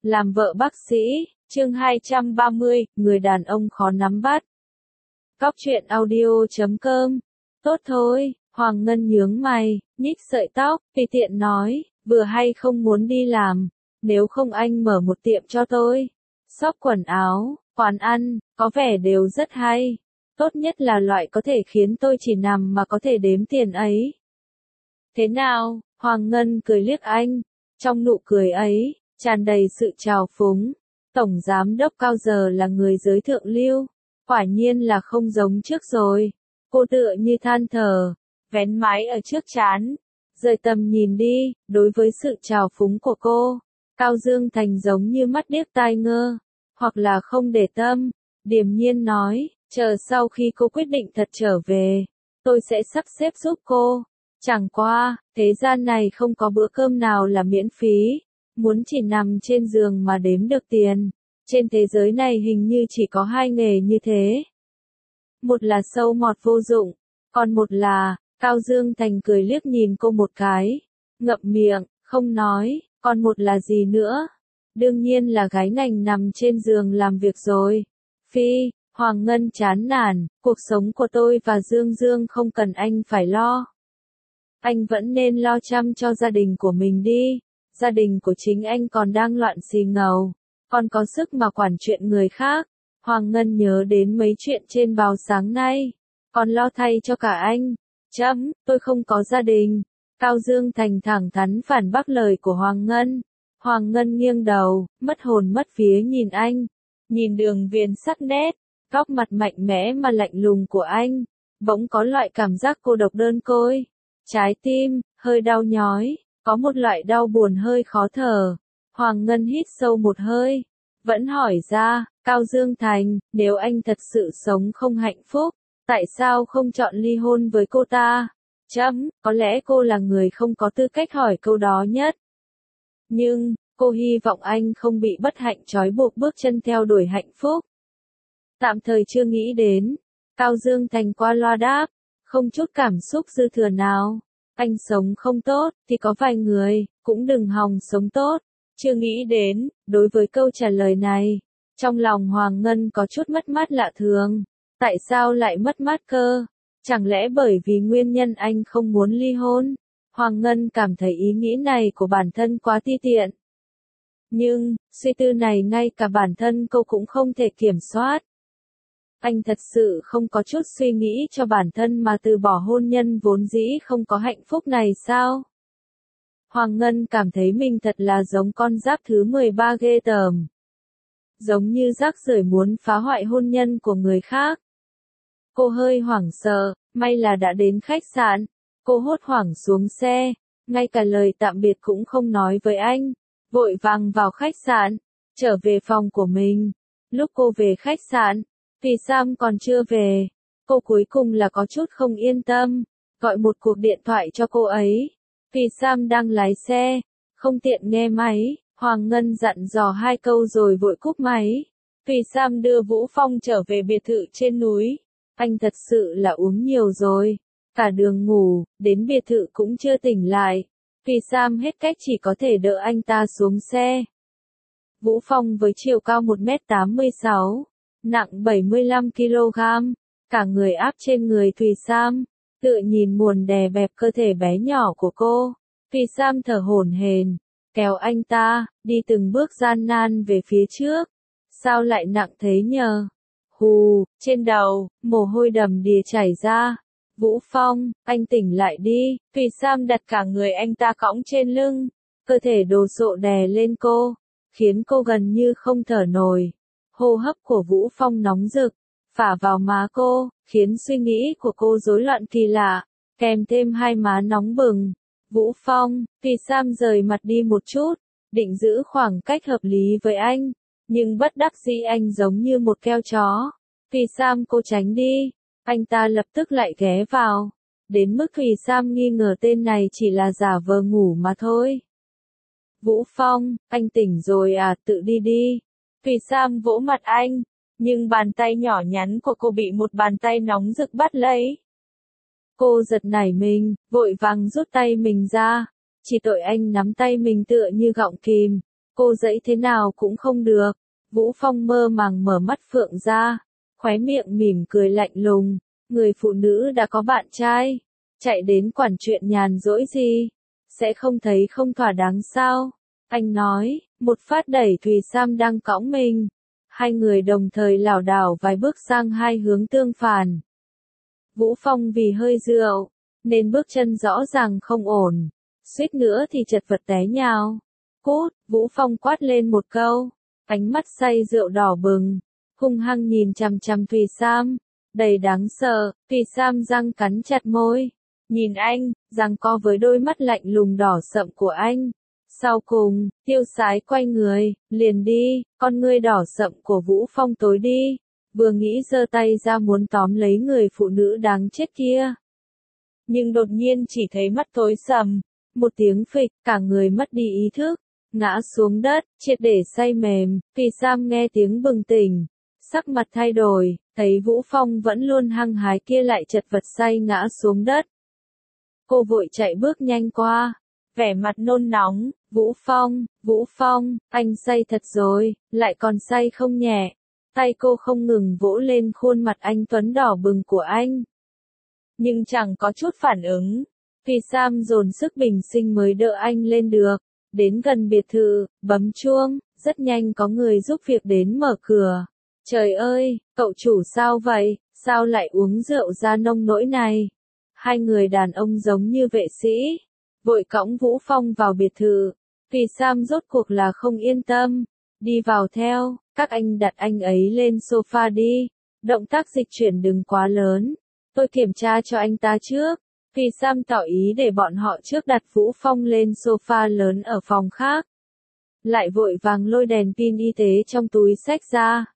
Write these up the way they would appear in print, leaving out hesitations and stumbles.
Làm vợ bác sĩ, chương 230, người đàn ông khó nắm bắt. Cóc truyện audio.com. Tốt thôi, Hoàng Ngân nhướng mày, nhích sợi tóc, tùy tiện nói, vừa hay không muốn đi làm, nếu không anh mở một tiệm cho tôi. Shop quần áo, quán ăn, có vẻ đều rất hay. Tốt nhất là loại có thể khiến tôi chỉ nằm mà có thể đếm tiền ấy. Thế nào? Hoàng Ngân cười liếc anh, trong nụ cười ấy tràn đầy sự trào phúng. Tổng giám đốc Cao giờ là người giới thượng lưu, quả nhiên là không giống trước rồi. Cô tựa như than thở, vén mái ở trước trán, rời tầm nhìn đi. Đối với sự trào phúng của cô, Cao Dương Thành giống như mắt điếc tai ngơ, hoặc là không để tâm, điềm nhiên nói, chờ sau khi cô quyết định thật trở về, tôi sẽ sắp xếp giúp cô. Chẳng qua, thế gian này không có bữa cơm nào là miễn phí, muốn chỉ nằm trên giường mà đếm được tiền. Trên thế giới này hình như chỉ có hai nghề như thế. Một là sâu mọt vô dụng, còn một là, Cao Dương Thành cười liếc nhìn cô một cái, ngậm miệng, không nói, còn một là gì nữa? Đương nhiên là gái ngành nằm trên giường làm việc rồi. Phi, Hoàng Ngân chán nản, cuộc sống của tôi và Dương Dương không cần anh phải lo. Anh vẫn nên lo chăm cho gia đình của mình đi, gia đình của chính anh còn đang loạn xì ngầu, còn có sức mà quản chuyện người khác. Hoàng Ngân nhớ đến mấy chuyện trên báo sáng nay, còn lo thay cho cả anh. Tôi không có gia đình. Cao Dương Thành thẳng thắn phản bác lời của Hoàng Ngân. Hoàng Ngân nghiêng đầu, mất hồn mất vía nhìn anh, nhìn đường viền sắc nét, góc mặt mạnh mẽ mà lạnh lùng của anh, bỗng có loại cảm giác cô độc đơn côi. Trái tim, hơi đau nhói, có một loại đau buồn hơi khó thở. Hoàng Ngân hít sâu một hơi, vẫn hỏi ra, Cao Dương Thành, nếu anh thật sự sống không hạnh phúc, tại sao không chọn ly hôn với cô ta? Có lẽ cô là người không có tư cách hỏi câu đó nhất. Nhưng, cô hy vọng anh không bị bất hạnh trói buộc bước chân theo đuổi hạnh phúc. Tạm thời chưa nghĩ đến. Cao Dương Thành qua loa đáp, không chút cảm xúc dư thừa nào. Anh sống không tốt, thì có vài người, cũng đừng hòng sống tốt. Chưa nghĩ đến. Đối với câu trả lời này, trong lòng Hoàng Ngân có chút mất mát lạ thường. Tại sao lại mất mát cơ? Chẳng lẽ bởi vì nguyên nhân anh không muốn ly hôn? Hoàng Ngân cảm thấy ý nghĩ này của bản thân quá ti tiện. Nhưng, suy tư này ngay cả bản thân cô cũng không thể kiểm soát. Anh thật sự không có chút suy nghĩ cho bản thân mà từ bỏ hôn nhân vốn dĩ không có hạnh phúc này sao? Hoàng Ngân cảm thấy mình thật là giống con giáp thứ 13 ghê tởm. Giống như rác rưởi muốn phá hoại hôn nhân của người khác. Cô hơi hoảng sợ, may là đã đến khách sạn. Cô hốt hoảng xuống xe, ngay cả lời tạm biệt cũng không nói với anh. Vội vàng vào khách sạn, trở về phòng của mình. Lúc cô về khách sạn, Vì Sam còn chưa về. Cô cuối cùng là có chút không yên tâm, gọi một cuộc điện thoại cho cô ấy. Vì Sam đang lái xe, không tiện nghe máy. Hoàng Ngân dặn dò hai câu rồi vội cúp máy. Vì Sam đưa Vũ Phong trở về biệt thự trên núi. Anh thật sự là uống nhiều rồi. Cả đường ngủ, đến biệt thự cũng chưa tỉnh lại. Vì Sam hết cách chỉ có thể đỡ anh ta xuống xe. Vũ Phong với chiều cao 1m86, nặng 75 kg, cả người áp trên người Thùy Sam, tự nhìn muồn đè bẹp cơ thể bé nhỏ của cô. Thùy Sam thở hổn hển, kéo anh ta, đi từng bước gian nan về phía trước. Sao lại nặng thế nhờ? Hù, trên đầu, mồ hôi đầm đìa chảy ra. Vũ Phong, anh tỉnh lại đi. Thùy Sam đặt cả người anh ta cõng trên lưng, cơ thể đồ sộ đè lên cô, khiến cô gần như không thở nổi. Hô hấp của Vũ Phong nóng rực, phả vào má cô, khiến suy nghĩ của cô rối loạn kỳ lạ, kèm thêm hai má nóng bừng. Vũ Phong, Thùy Sam rời mặt đi một chút, định giữ khoảng cách hợp lý với anh, nhưng bất đắc dĩ anh giống như một keo chó. Thùy Sam cô tránh đi. Anh ta lập tức lại ghé vào, đến mức Thùy Sam nghi ngờ tên này chỉ là giả vờ ngủ mà thôi. Vũ Phong, anh tỉnh rồi à, tự đi đi. Thùy Sam vỗ mặt anh, nhưng bàn tay nhỏ nhắn của cô bị một bàn tay nóng rực bắt lấy. Cô giật nảy mình, vội vàng rút tay mình ra. Chỉ tội anh nắm tay mình tựa như gọng kìm, Cô dẫy thế nào cũng không được. Vũ Phong mơ màng mở mắt phượng ra, khóe miệng mỉm cười lạnh lùng. Người phụ nữ đã có bạn trai, chạy đến quản chuyện nhàn rỗi gì, sẽ không thấy không thỏa đáng sao? Anh nói, một phát đẩy Thùy Sam đang cõng mình. Hai người đồng thời lảo đảo vài bước sang hai hướng tương phản. Vũ Phong vì hơi rượu, nên bước chân rõ ràng không ổn, suýt nữa thì chật vật té nhào. Cút, Vũ Phong quát lên một câu, ánh mắt say rượu đỏ bừng, hung hăng nhìn chằm chằm Thùy Sam, đầy đáng sợ. Thùy Sam răng cắn chặt môi, nhìn anh, giằng co với đôi mắt lạnh lùng đỏ sậm của anh. Sau cùng, tiêu sái quay người, liền đi, con ngươi đỏ sậm của Vũ Phong tối đi, vừa nghĩ giơ tay ra muốn tóm lấy người phụ nữ đáng chết kia. Nhưng đột nhiên chỉ thấy mắt tối sầm, một tiếng phịch, cả người mất đi ý thức, ngã xuống đất, triệt để say mềm. Thùy Sam nghe tiếng bừng tỉnh, sắc mặt thay đổi, thấy Vũ Phong vẫn luôn hăng hái kia lại chật vật say ngã xuống đất. Cô vội chạy bước nhanh qua, vẻ mặt nôn nóng, Vũ Phong, anh say thật rồi, lại còn say không nhẹ. Tay cô không ngừng vỗ lên khuôn mặt anh tuấn đỏ bừng của anh. Nhưng chẳng có chút phản ứng. Thùy Sam dồn sức bình sinh mới đỡ anh lên được. Đến gần biệt thự, bấm chuông, rất nhanh có người giúp việc đến mở cửa. Trời ơi, cậu chủ sao vậy, sao lại uống rượu ra nông nỗi này? Hai người đàn ông giống như vệ sĩ, vội cõng Vũ Phong vào biệt thự. Thùy Sam rốt cuộc là không yên tâm, đi vào theo, các anh đặt anh ấy lên sofa đi, động tác dịch chuyển đừng quá lớn, tôi kiểm tra cho anh ta trước. Thùy Sam tỏ ý để bọn họ trước đặt Vũ Phong lên sofa lớn ở phòng khác. Lại vội vàng lôi đèn pin y tế trong túi xách ra.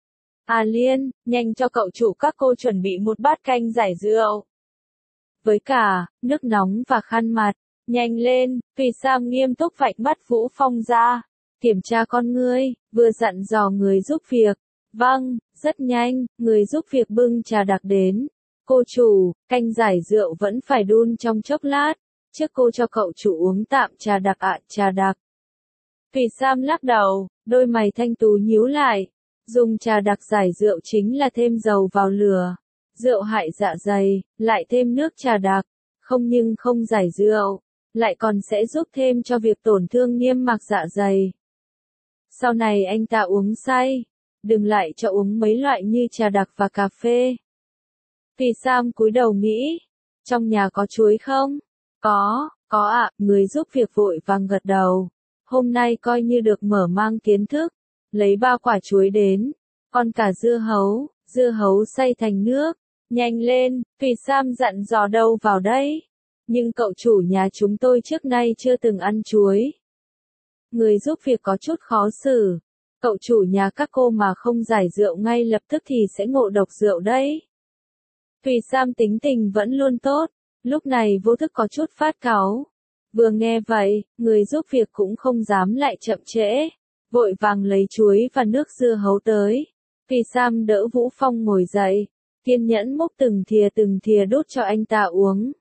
À Liên, nhanh cho cậu chủ các cô chuẩn bị một bát canh giải rượu. Với cả, nước nóng và khăn mặt, nhanh lên, Thùy Sam nghiêm túc vạch mắt Vũ Phong ra. Kiểm tra con ngươi, vừa dặn dò người giúp việc. Vâng, rất nhanh, người giúp việc bưng trà đặc đến. Cô chủ, canh giải rượu vẫn phải đun trong chốc lát, trước cô cho cậu chủ uống tạm trà đặc ạ, trà đặc. Thùy Sam lắc đầu, đôi mày thanh tú nhíu lại. Dùng trà đặc giải rượu chính là thêm dầu vào lửa. Rượu hại dạ dày, lại thêm nước trà đặc. Không nhưng không giải rượu, lại còn sẽ giúp thêm cho việc tổn thương niêm mạc dạ dày. Sau này anh ta uống say, đừng lại cho uống mấy loại như trà đặc và cà phê. Thùy Sam cúi đầu nghĩ, trong nhà có chuối không? Có ạ, người giúp việc vội vàng gật đầu. Hôm nay coi như được mở mang kiến thức, lấy 3 quả chuối đến, còn cả dưa hấu xay thành nước. Nhanh lên, Thùy Sam dặn dò đâu vào đây. Nhưng cậu chủ nhà chúng tôi trước nay chưa từng ăn chuối. Người giúp việc có chút khó xử. Cậu chủ nhà các cô mà không giải rượu ngay lập tức thì sẽ ngộ độc rượu đấy. Thùy Sam tính tình vẫn luôn tốt, lúc này vô thức có chút phát cáu. Vừa nghe vậy, người giúp việc cũng không dám lại chậm trễ, vội vàng lấy chuối và nước dưa hấu tới. Thùy Sam đỡ Vũ Phong ngồi dậy, kiên nhẫn múc từng thìa đút cho anh ta uống.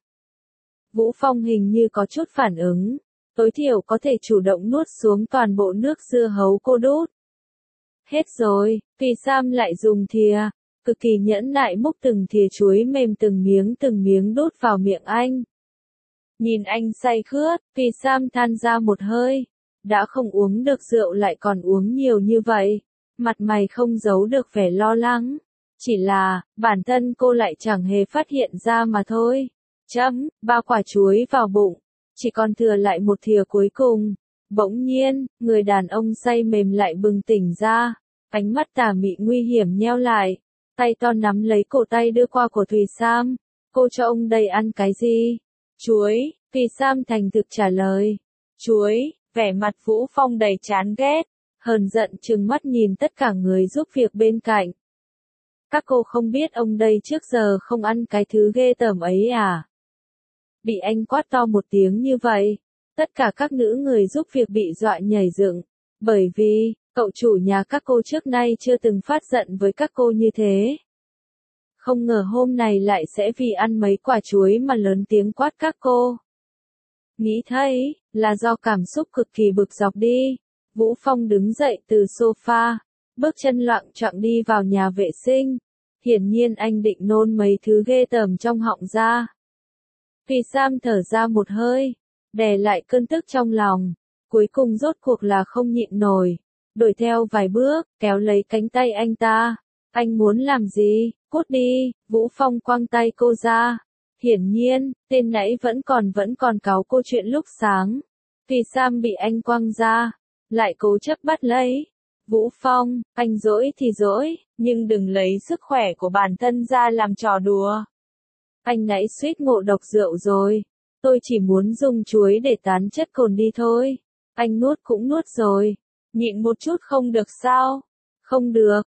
Vũ Phong hình như có chút phản ứng, tối thiểu có thể chủ động nuốt xuống toàn bộ nước dưa hấu cô đút. Hết rồi, Thùy Sam lại dùng thìa, cực kỳ nhẫn nại múc từng thìa chuối mềm từng miếng đút vào miệng anh. Nhìn anh say khướt, Thùy Sam than ra một hơi, đã không uống được rượu lại còn uống nhiều như vậy, mặt mày không giấu được vẻ lo lắng. Chỉ là, bản thân cô lại chẳng hề phát hiện ra mà thôi. 3 quả chuối vào bụng, chỉ còn thừa lại một thìa cuối cùng. Bỗng nhiên, người đàn ông say mềm lại bừng tỉnh ra, ánh mắt tà mị nguy hiểm nheo lại, tay to nắm lấy cổ tay đưa qua của Thùy Sam. Cô cho ông đây ăn cái gì? Chuối, Thùy Sam thành thực trả lời. Chuối, vẻ mặt Vũ Phong đầy chán ghét, hờn giận trừng mắt nhìn tất cả người giúp việc bên cạnh. Các cô không biết ông đây trước giờ không ăn cái thứ ghê tởm ấy à? Bị anh quát to một tiếng như vậy, tất cả các nữ người giúp việc bị dọa nhảy dựng, bởi vì, cậu chủ nhà các cô trước nay chưa từng phát giận với các cô như thế. Không ngờ hôm này lại sẽ vì ăn mấy quả chuối mà lớn tiếng quát các cô. Nghĩ thấy, là do cảm xúc cực kỳ bực dọc đi. Vũ Phong đứng dậy từ sofa, bước chân loạng choạng đi vào nhà vệ sinh. Hiển nhiên anh định nôn mấy thứ ghê tởm trong họng ra. Thùy Sam thở ra một hơi, đè lại cơn tức trong lòng, cuối cùng rốt cuộc là không nhịn nổi, đuổi theo vài bước, kéo lấy cánh tay anh ta. Anh muốn làm gì? Cút đi! Vũ Phong quăng tay cô ra. Hiển nhiên, tên nãy vẫn còn cáu cô chuyện lúc sáng. Thùy Sam bị anh quăng ra, lại cố chấp bắt lấy. Vũ Phong, anh dỗi thì dỗi, nhưng đừng lấy sức khỏe của bản thân ra làm trò đùa. Anh nãy suýt ngộ độc rượu rồi. Tôi chỉ muốn dùng chuối để tán chất cồn đi thôi. Anh nuốt cũng nuốt rồi. Nhịn một chút không được sao? Không được,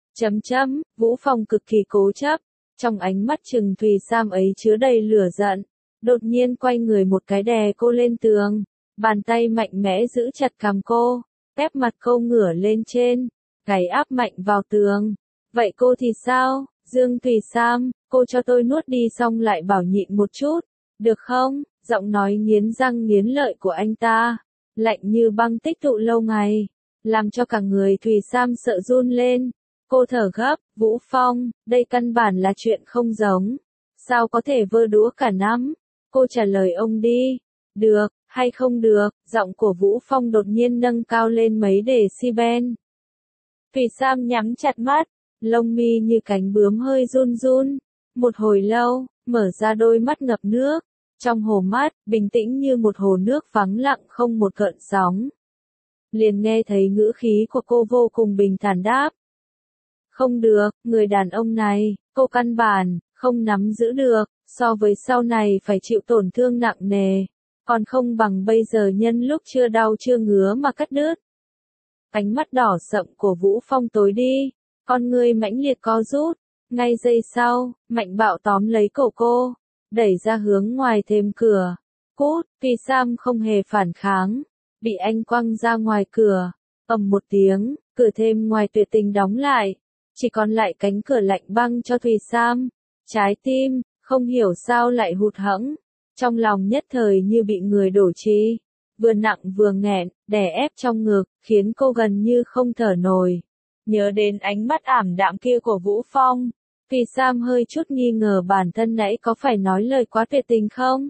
Vũ Phong cực kỳ cố chấp. Trong ánh mắt trừng Thùy Sam ấy chứa đầy lửa giận. Đột nhiên quay người một cái đè cô lên tường. Bàn tay mạnh mẽ giữ chặt cằm cô. Ép mặt cô ngửa lên trên. Gáy áp mạnh vào tường. Vậy cô thì sao? Dương Thùy Sam, cô cho tôi nuốt đi xong lại bảo nhịn một chút. Được không? Giọng nói nghiến răng nghiến lợi của anh ta. Lạnh như băng tích tụ lâu ngày. Làm cho cả người Thùy Sam sợ run lên. Cô thở gấp, Vũ Phong, đây căn bản là chuyện không giống. Sao có thể vơ đũa cả năm? Cô trả lời ông đi. Được, hay không được? Giọng của Vũ Phong đột nhiên nâng cao lên mấy decibel. Thùy Sam nhắm chặt mắt, lông mi như cánh bướm hơi run run. Một hồi lâu, mở ra đôi mắt ngập nước. Trong hồ mắt, bình tĩnh như một hồ nước vắng lặng không một gợn sóng. Liền nghe thấy ngữ khí của cô vô cùng bình thản đáp. Không được, người đàn ông này, cô căn bản, không nắm giữ được, so với sau này phải chịu tổn thương nặng nề. Còn không bằng bây giờ nhân lúc chưa đau chưa ngứa mà cắt đứt. Ánh mắt đỏ sậm của Vũ Phong tối đi, con người mãnh liệt co rút. Ngay giây sau, mạnh bạo tóm lấy cổ cô, đẩy ra hướng ngoài thềm cửa. Cút, Thùy Sam không hề phản kháng, bị anh quăng ra ngoài cửa. Ầm một tiếng, cửa thềm ngoài tuyệt tình đóng lại, chỉ còn lại cánh cửa lạnh băng cho Thùy Sam. Trái tim, không hiểu sao lại hụt hẫng, trong lòng nhất thời như bị người đổ trì, vừa nặng vừa nghẹn, đè ép trong ngực, khiến cô gần như không thở nổi. Nhớ đến ánh mắt ảm đạm kia của Vũ Phong, Thùy Sam hơi chút nghi ngờ bản thân nãy có phải nói lời quá tuyệt tình không?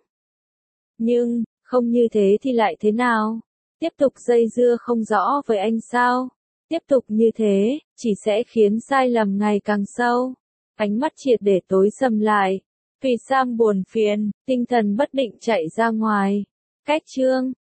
Nhưng, không như thế thì lại thế nào? Tiếp tục dây dưa không rõ với anh sao? Tiếp tục như thế, chỉ sẽ khiến sai lầm ngày càng sâu. Ánh mắt triệt để tối sầm lại. Thùy Sam buồn phiền, tinh thần bất định chạy ra ngoài. Cách chương